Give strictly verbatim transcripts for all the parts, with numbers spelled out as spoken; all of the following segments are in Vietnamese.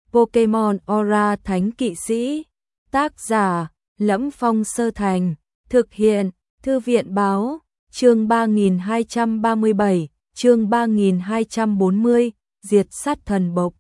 Pokemon Aura Thánh Kỵ Sĩ. Tác giả: Lẫm Phong Sơ Thành. Thực hiện: Thư viện báo. Chương ba nghìn hai trăm ba mươi bảy, chương ba nghìn hai trăm bốn mươi, diệt sát thần bộc.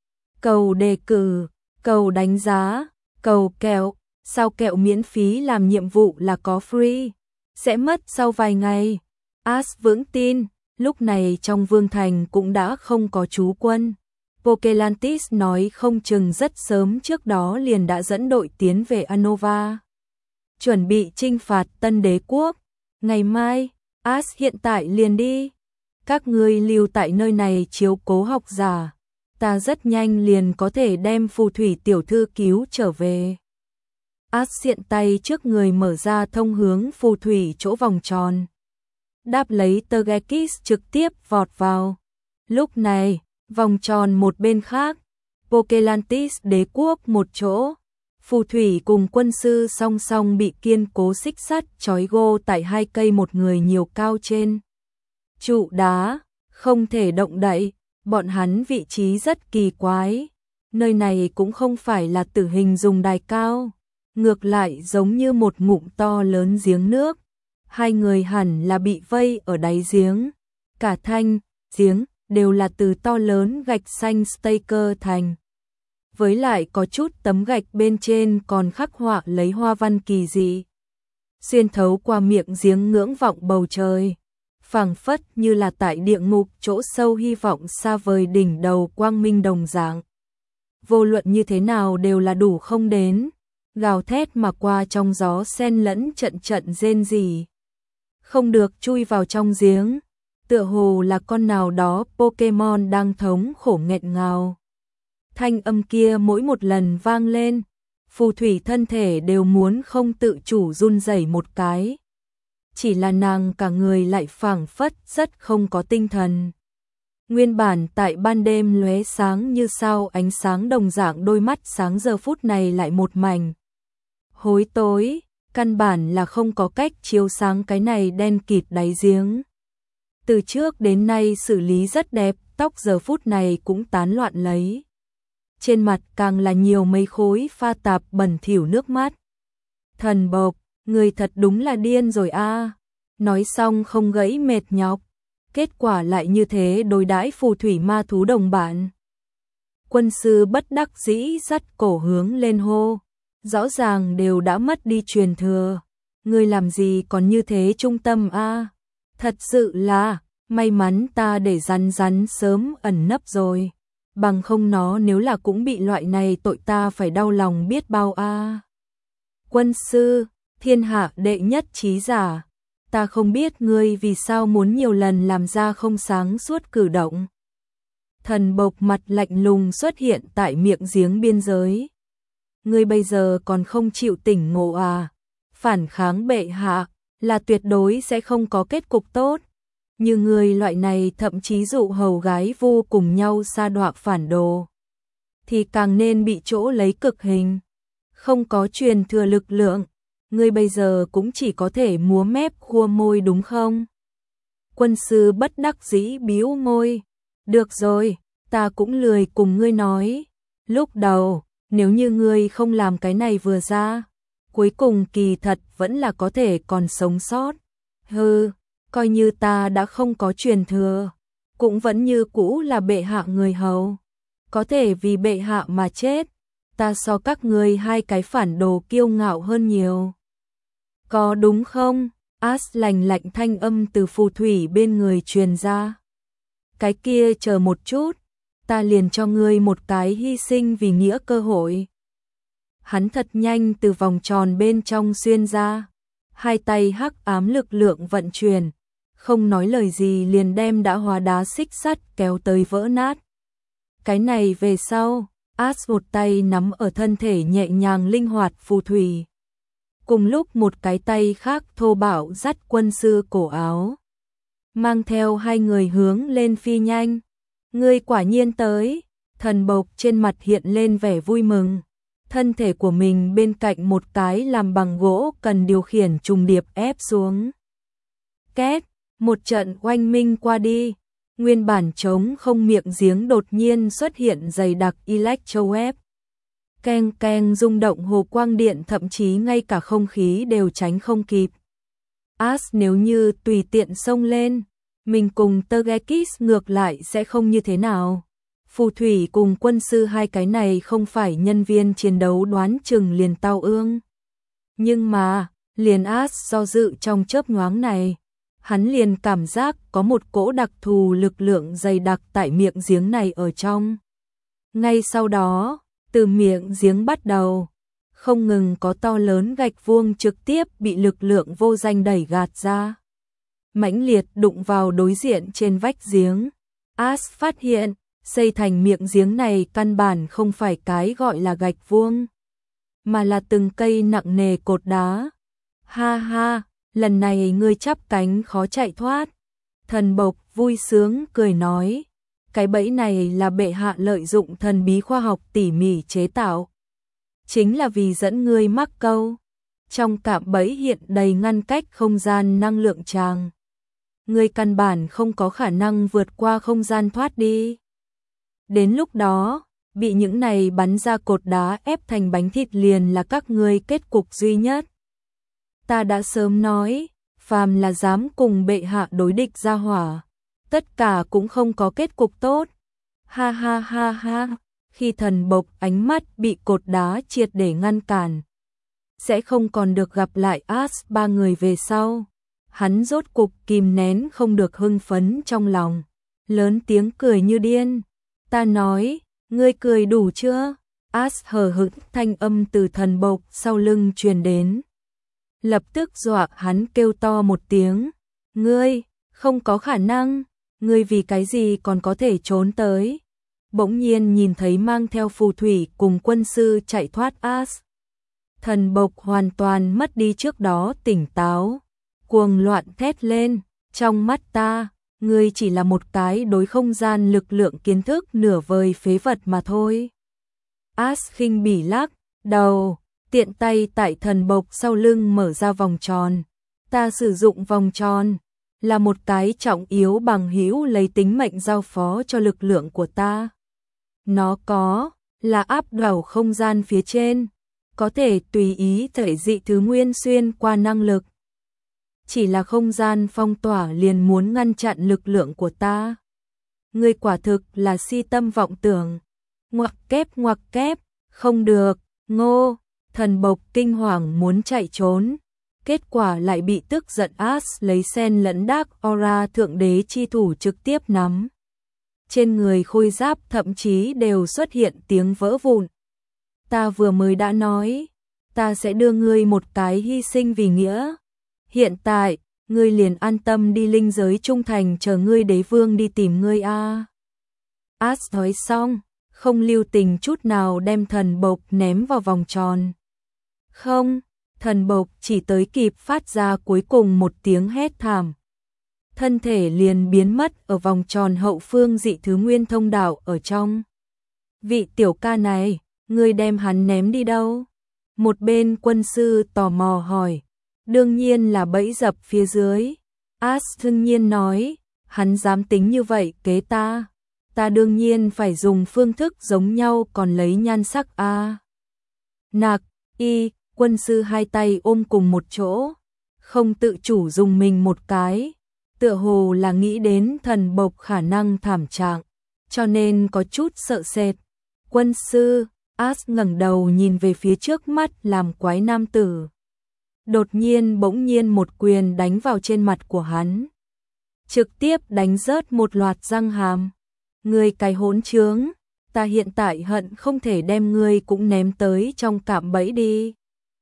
Cầu đề cử, cầu đánh giá, cầu kẹo, sao kẹo miễn phí làm nhiệm vụ là có free, sẽ mất sau vài ngày. Ash vững tin, lúc này trong Vương Thành cũng đã không có trú quân. Pokelantis nói không chừng rất sớm trước đó liền đã dẫn đội tiến về Unova, chuẩn bị chinh phạt Tân Đế Quốc. Ngày mai, Ash hiện tại liền đi. Các ngươi lưu tại nơi này chiếu cố học giả. Ta rất nhanh liền có thể đem phù thủy tiểu thư cứu trở về. Ash hiện tay trước người mở ra thông hướng phù thủy chỗ vòng tròn. Đáp lấy Togekiss trực tiếp vọt vào. Lúc này, vòng tròn một bên khác, Pokelantis đế quốc một chỗ. Phù thủy cùng quân sư song song bị kiên cố xích sắt trói gô tại hai cây một người nhiều cao trên trụ đá, không thể động đậy. Bọn hắn vị trí rất kỳ quái. Nơi này cũng không phải là tử hình dùng đài cao, ngược lại giống như một ngụm to lớn giếng nước. Hai người hẳn là bị vây ở đáy giếng. Cả thanh giếng đều là từ to lớn gạch xanh Staker thành. Với lại có chút tấm gạch bên trên còn khắc họa lấy hoa văn kỳ dị. Xuyên thấu qua miệng giếng ngưỡng vọng bầu trời, phảng phất như là tại địa ngục chỗ sâu hy vọng xa vời đỉnh đầu quang minh đồng dạng. Vô luận như thế nào đều là đủ không đến, gào thét mà qua trong gió xen lẫn trận trận rên rỉ. Không được chui vào trong giếng, tựa hồ là con nào đó Pokemon đang thống khổ nghẹn ngào. Thanh âm kia mỗi một lần vang lên, phù thủy thân thể đều muốn không tự chủ run rẩy một cái. Chỉ là nàng cả người lại phảng phất rất không có tinh thần. Nguyên bản tại ban đêm lóe sáng như sao ánh sáng đồng dạng đôi mắt sáng giờ phút này lại một mảnh hối tối, căn bản là không có cách chiếu sáng cái này đen kịt đáy giếng. Từ trước đến nay xử lý rất đẹp, tóc giờ phút này cũng tán loạn lấy. Trên mặt càng là nhiều mấy khối pha tạp bẩn thỉu nước mắt. Thần bộc, người thật đúng là điên rồi a. À. Nói xong không gãy mệt nhọc, kết quả lại như thế đối đãi phù thủy ma thú đồng bạn. Quân sư bất đắc dĩ dắt cổ hướng lên hô, rõ ràng đều đã mất đi truyền thừa, người làm gì còn như thế trung tâm a. À. Thật sự là, may mắn ta để rắn rắn sớm ẩn nấp rồi, bằng không nó nếu là cũng bị loại này tội ta phải đau lòng biết bao a. À. Quân sư, thiên hạ đệ nhất trí giả, ta không biết ngươi vì sao muốn nhiều lần làm ra không sáng suốt cử động. Thần bộc mặt lạnh lùng xuất hiện tại miệng giếng biên giới. Ngươi bây giờ còn không chịu tỉnh ngộ à? Phản kháng bệ hạ là tuyệt đối sẽ không có kết cục tốt. Như ngươi loại này thậm chí dụ hầu gái vu cùng nhau sa đọa phản đồ, thì càng nên bị chỗ lấy cực hình. Không có truyền thừa lực lượng, ngươi bây giờ cũng chỉ có thể múa mép khua môi đúng không? Quân sư bất đắc dĩ bĩu môi. Được rồi, ta cũng lười cùng ngươi nói. Lúc đầu, nếu như ngươi không làm cái này vừa ra, cuối cùng kỳ thật vẫn là có thể còn sống sót. Hừ, coi như ta đã không có truyền thừa, cũng vẫn như cũ là bệ hạ người hầu. Có thể vì bệ hạ mà chết, ta so các ngươi hai cái phản đồ kiêu ngạo hơn nhiều. Có đúng không? Ash lạnh lạnh thanh âm từ phù thủy bên người truyền ra. Cái kia chờ một chút, ta liền cho ngươi một cái hy sinh vì nghĩa cơ hội. Hắn thật nhanh từ vòng tròn bên trong xuyên ra, hai tay hắc ám lực lượng vận chuyển, không nói lời gì liền đem đã hóa đá xích sắt kéo tới vỡ nát. Cái này về sau, Ash một tay nắm ở thân thể nhẹ nhàng linh hoạt phù thủy. Cùng lúc một cái tay khác thô bạo dắt quân sư cổ áo, mang theo hai người hướng lên phi nhanh. Ngươi quả nhiên tới. Thần bộc trên mặt hiện lên vẻ vui mừng. Thân thể của mình bên cạnh một cái làm bằng gỗ cần điều khiển trùng điệp ép xuống. Két, một trận oanh minh qua đi. Nguyên bản trống không miệng giếng đột nhiên xuất hiện dày đặc electrowave. Keng keng rung động hồ quang điện, thậm chí ngay cả không khí đều tránh không kịp. As nếu như tùy tiện xông lên, mình cùng Tergekis ngược lại sẽ không như thế nào. Phù thủy cùng quân sư hai cái này không phải nhân viên chiến đấu đoán chừng liền tao ương. Nhưng mà, liền As do dự trong chớp nhoáng này, hắn liền cảm giác có một cỗ đặc thù lực lượng dày đặc tại miệng giếng này ở trong. Ngay sau đó, từ miệng giếng bắt đầu, không ngừng có to lớn gạch vuông trực tiếp bị lực lượng vô danh đẩy gạt ra. Mãnh liệt đụng vào đối diện trên vách giếng. As phát hiện, xây thành miệng giếng này căn bản không phải cái gọi là gạch vuông, mà là từng cây nặng nề cột đá. Ha ha, lần này ngươi chắp cánh khó chạy thoát. Thần Bộc vui sướng cười nói, cái bẫy này là bệ hạ lợi dụng thần bí khoa học tỉ mỉ chế tạo. Chính là vì dẫn ngươi mắc câu. Trong cạm bẫy hiện đầy ngăn cách không gian năng lượng tràng. Ngươi căn bản không có khả năng vượt qua không gian thoát đi. Đến lúc đó, bị những này bắn ra cột đá ép thành bánh thịt liền là các ngươi kết cục duy nhất. Ta đã sớm nói, phàm là dám cùng bệ hạ đối địch ra hỏa, tất cả cũng không có kết cục tốt. Ha ha ha ha, khi Thần Bộc ánh mắt bị cột đá triệt để ngăn cản, sẽ không còn được gặp lại As ba người về sau. Hắn rốt cục kìm nén không được hưng phấn trong lòng, lớn tiếng cười như điên. Ta nói, ngươi cười đủ chưa? As hờ hững thanh âm từ Thần Bộc sau lưng truyền đến. Lập tức dọa hắn kêu to một tiếng. Ngươi, không có khả năng, ngươi vì cái gì còn có thể trốn tới? Bỗng nhiên nhìn thấy mang theo phù thủy cùng quân sư chạy thoát As. Thần Bộc hoàn toàn mất đi trước đó tỉnh táo, cuồng loạn thét lên, trong mắt ta, ngươi chỉ là một cái đối không gian lực lượng kiến thức nửa vời phế vật mà thôi. As khinh bỉ lắc đầu, tiện tay tại Thần Bộc sau lưng mở ra vòng tròn. Ta sử dụng vòng tròn, là một cái trọng yếu bằng hữu lấy tính mệnh giao phó cho lực lượng của ta. Nó có, là áp đảo không gian phía trên, có thể tùy ý thể dị thứ nguyên xuyên qua năng lực. Chỉ là không gian phong tỏa liền muốn ngăn chặn lực lượng của ta. Ngươi quả thực là si tâm vọng tưởng. Ngoặc kép ngoặc kép, không được, ngô. Thần Bộc kinh hoàng muốn chạy trốn, kết quả lại bị tức giận As lấy sen lẫn Dark Aura thượng đế chi thủ trực tiếp nắm. Trên người khôi giáp thậm chí đều xuất hiện tiếng vỡ vụn. Ta vừa mới đã nói, ta sẽ đưa ngươi một cái hy sinh vì nghĩa. Hiện tại, ngươi liền an tâm đi linh giới trung thành chờ ngươi đế vương đi tìm ngươi a. As nói xong, không lưu tình chút nào đem Thần Bộc ném vào vòng tròn. Không, Thần Bộc chỉ tới kịp phát ra cuối cùng một tiếng hét thảm. Thân thể liền biến mất ở vòng tròn hậu phương dị thứ nguyên thông đạo ở trong. Vị tiểu ca này, ngươi đem hắn ném đi đâu? Một bên quân sư tò mò hỏi. Đương nhiên là bẫy dập phía dưới. As đương nhiên nói, hắn dám tính như vậy kế ta. Ta đương nhiên phải dùng phương thức giống nhau còn lấy nhan sắc a. À. Nạc, y, quân sư hai tay ôm cùng một chỗ, không tự chủ dùng mình một cái, tựa hồ là nghĩ đến Thần Bộc khả năng thảm trạng, cho nên có chút sợ sệt. Quân sư, As ngẩng đầu nhìn về phía trước mắt làm quái nam tử. Đột nhiên bỗng nhiên một quyền đánh vào trên mặt của hắn, trực tiếp đánh rớt một loạt răng hàm. Ngươi cái hỗn trướng, ta hiện tại hận không thể đem ngươi cũng ném tới trong cạm bẫy đi.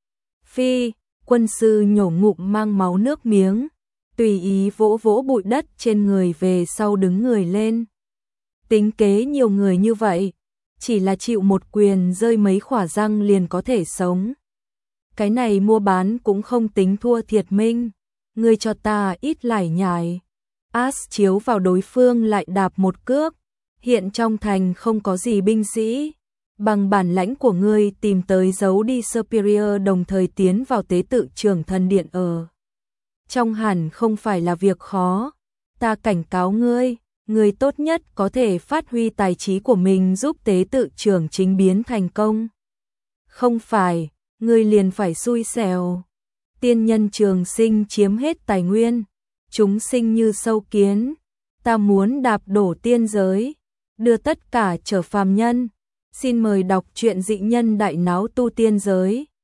Phi, quân sư nhổ ngụm mang máu nước miếng, tùy ý vỗ vỗ bụi đất trên người về sau đứng người lên. Tính kế nhiều người như vậy, chỉ là chịu một quyền rơi mấy khỏa răng liền có thể sống. Cái này mua bán cũng không tính thua thiệt minh, ngươi cho ta ít lải nhải. As chiếu vào đối phương lại đạp một cước, hiện trong thành không có gì binh sĩ. Bằng bản lãnh của ngươi tìm tới giấu đi Superior đồng thời tiến vào tế tự trưởng thần điện ở. Trong hẳn không phải là việc khó, ta cảnh cáo ngươi, người tốt nhất có thể phát huy tài trí của mình giúp tế tự trưởng chính biến thành công. Không phải, người liền phải xui xẻo. Tiên nhân trường sinh chiếm hết tài nguyên, chúng sinh như sâu kiến, ta muốn đạp đổ tiên giới, đưa tất cả trở phàm nhân. Xin mời đọc truyện Dị Nhân Đại Náo Tu Tiên Giới.